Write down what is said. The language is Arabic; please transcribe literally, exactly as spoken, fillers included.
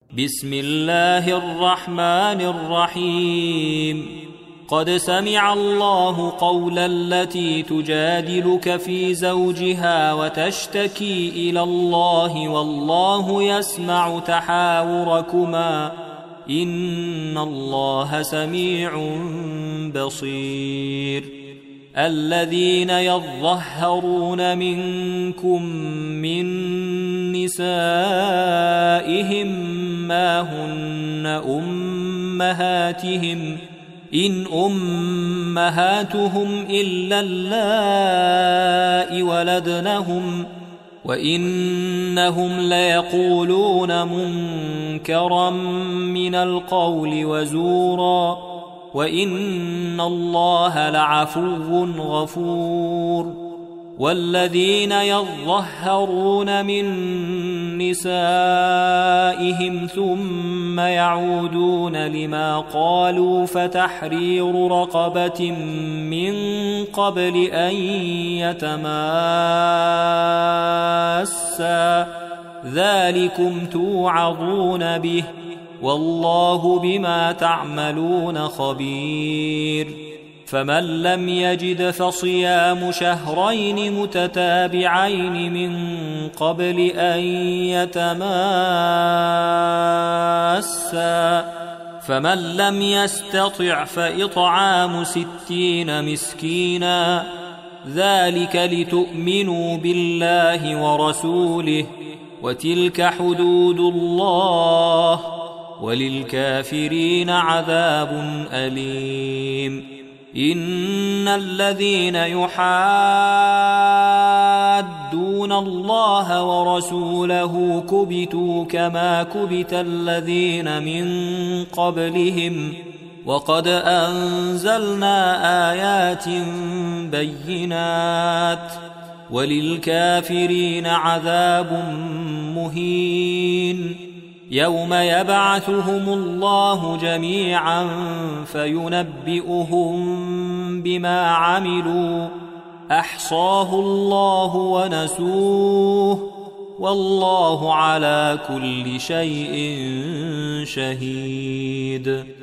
بسم الله الرحمن الرحيم قد سمع الله قول التي تجادلك في زوجها وتشتكي إلى الله والله يسمع تحاوركما إن الله سميع بصير الذين يظهرون منكم من نسائهم ما هن أمهاتهم إن أمهاتهم إلا اللائي ولدنهم وإنهم ليقولون منكرا من القول وزورا وإن الله لعفو غفور والذين يظهرون من نسائهم ثم يعودون لما قالوا فتحرير رقبة من قبل أن يتماسا ذلكم توعظون به والله بما تعملون خبير فمن لم يجد فصيام شهرين متتابعين من قبل أن يتماسا فمن لم يستطع فإطعام ستين مسكينا ذلك لتؤمنوا بالله ورسوله وتلك حدود الله وللكافرين عذاب أليم إن الذين يحادون الله ورسوله كبتوا كما كبت الذين من قبلهم وقد أنزلنا آيات بينات وللكافرين عذاب مهين يوم يبعثهم الله جميعا فينبئهم بما عملوا أحصاه الله ونسوه والله على كل شيء شهيد.